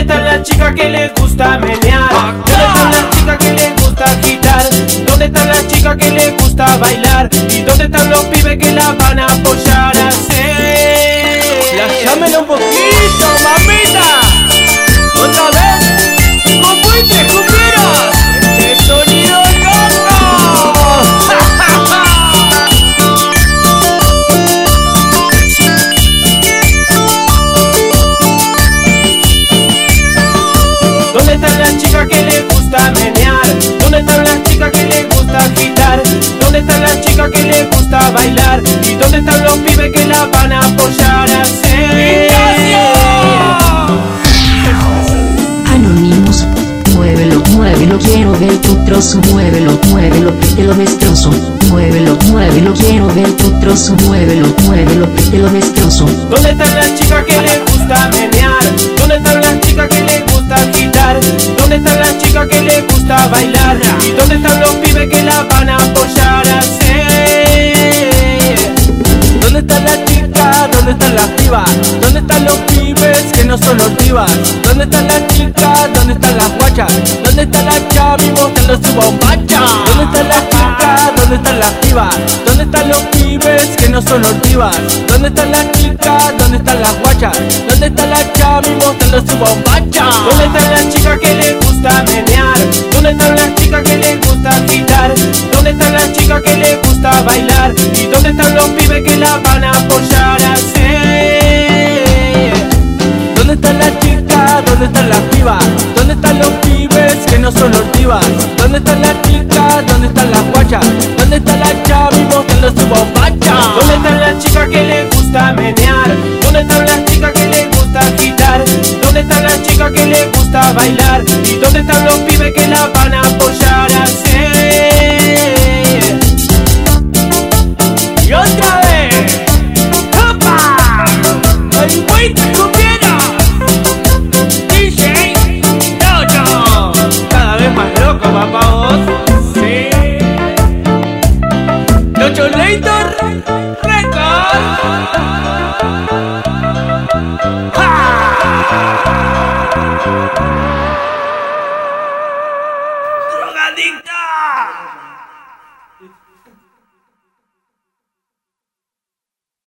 están las chicas que les gusta menear? ¿Dónde están las chicas que les gusta agitar? ¿Dónde están las chicas que les gusta bailar? ¿Y dónde están los pibes que la van a apoyar a hacer? ¡Llámela un poquito, mamita! ¡Otra vez! ¡Con buitres, cumbieras! ¡Este sonido loco! ¿Dónde están las chicas que les gusta menear? ¿Dónde están las chicas que les gusta agitar? ¿Dónde están las chicas que les gusta bailar? ¿Y dónde están los pibes que la van a apoyar a hacer? Anónimos, muévelo, muévelo, quiero ver tu trozo, muévelo, muévelo, que te lo destrozo. Muévelo, muévelo, quiero ver tu trozo, muévelo, muévelo, que te lo destrozo. ¿Dónde están las chicas que les gusta menear? ¿Dónde están las chicas que les gusta agitar? ¿Dónde están las chicas que les gusta bailar? ¿Y dónde están los pibes que la van a apoyar a hacer? ¿Dónde están las chicas? ¿Dónde están las pibas? ¿Dónde están los pibes que no son ortivas? ¿Dónde están las chicas? ¿Dónde están las guachas? ¿Dónde están las chavis? Mostrando su bombacha. ¿Dónde están las chicas? ¿Dónde están las pibas? ¿Dónde están los pibes que no son ortivas? ¿Dónde están las chicas? ¿Dónde están las guachas? ¿Dónde están las chavis? Mostrando su bombacha. ¿Dónde están las chicas que les gusta menear? ¿Dónde están las chicas que les gusta agitar? ¿Dónde están las chicas que les gusta bailar? ¿Y dónde están los pibes que la van a apoyar a hacer? ¿Dónde están las chicas? ¿Dónde están las pibas? ¿Dónde están los pibes que no son ortivas? ¿Dónde están las chicas? ¿Dónde están las guachas? ¿Dónde están las chavis? Mostrando su bombacha. ¿Dónde están las chicas que les gusta menear? ¿Dónde están las chicas que les gusta agitar? ¿Dónde están las chicas que les gusta bailar? ¿Y dónde están los pibes que la van a apoyar a hacer?